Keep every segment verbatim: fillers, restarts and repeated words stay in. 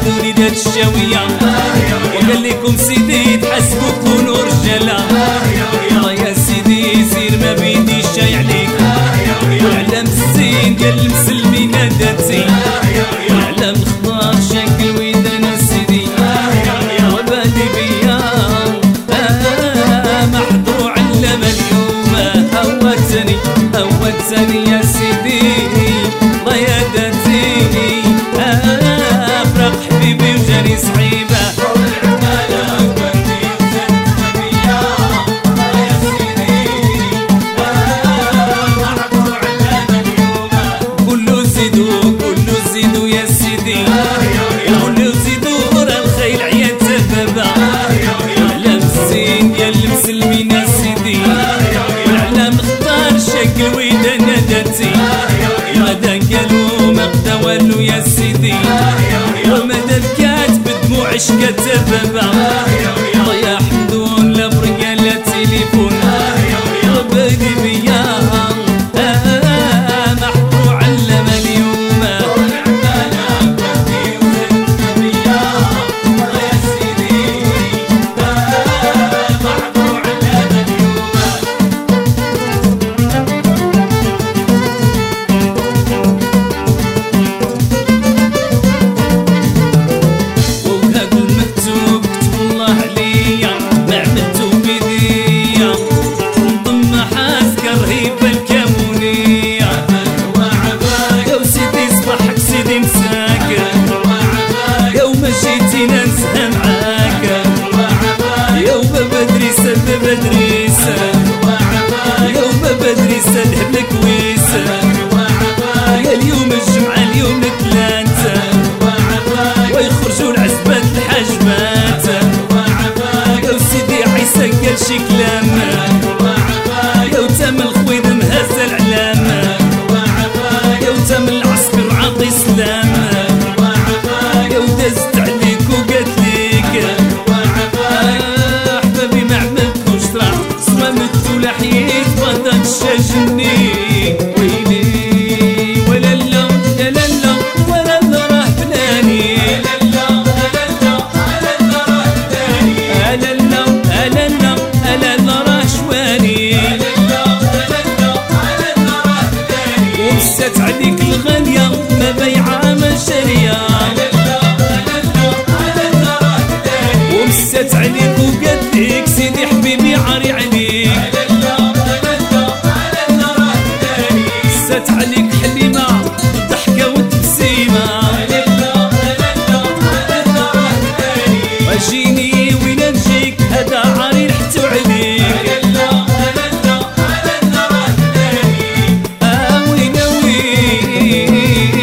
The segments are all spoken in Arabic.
عدوني دات الشاوية وقال لكم سيدي تحسبوا كونوا رجالة. الله يا سيدي سير ما بيدي الشاي عليك والعلام الزين ديال المسلمين داتي والعلام الخضار شكل ويدانا سيدي وبادي بيا ما حضروا علام اليوم هوتني هوتني يا سيدي الله يا داتي افرق حبيبي وجاني صعيبه ماذا قالوا ما قدا والو يا سيدي وماذا بكات بدموع عشقة بابا الله يا حمدون لا برقة لا تليفون وبادي بيا ما حضروا علم اليوم بدريسة يوم بدريسة ذهب لك ويسة يا اليوم الجمعة اليوم الثلاثة ويخرجوا العزبات الحاجبات يا سيدي عيسى قال شي كلام يا تام الخويض مهز العلام يا تام العسكر عاطي سلام يا دازت عليك وقالت ليك حييت فضل الشجني ويلي ولا لا لا لا ولا لا راه فلاني لا لا لا لا راه فلاني لا لا لا لا لا راه شواني لا لا لا راه فلاني ومسات عليك الغالية ما بيعة ما شارية لا لا لا راه فلاني ومسات عليك وقالت لك سيدي حبيبي عاري عليك عليك حليمة ضحكة وتبسيمة واجيني وين نجيك هذا عاري رحتو عليك آه وين وين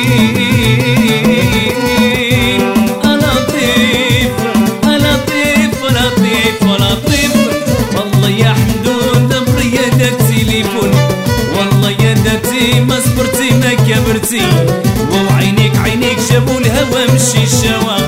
لطيف لطيف لطيف لطيف والله يا حمدون دبرية دا التليفون والله يا داتي ما صبرتي ما كبرتي وعينيك عينيك جابوا الهوى مشي الشوا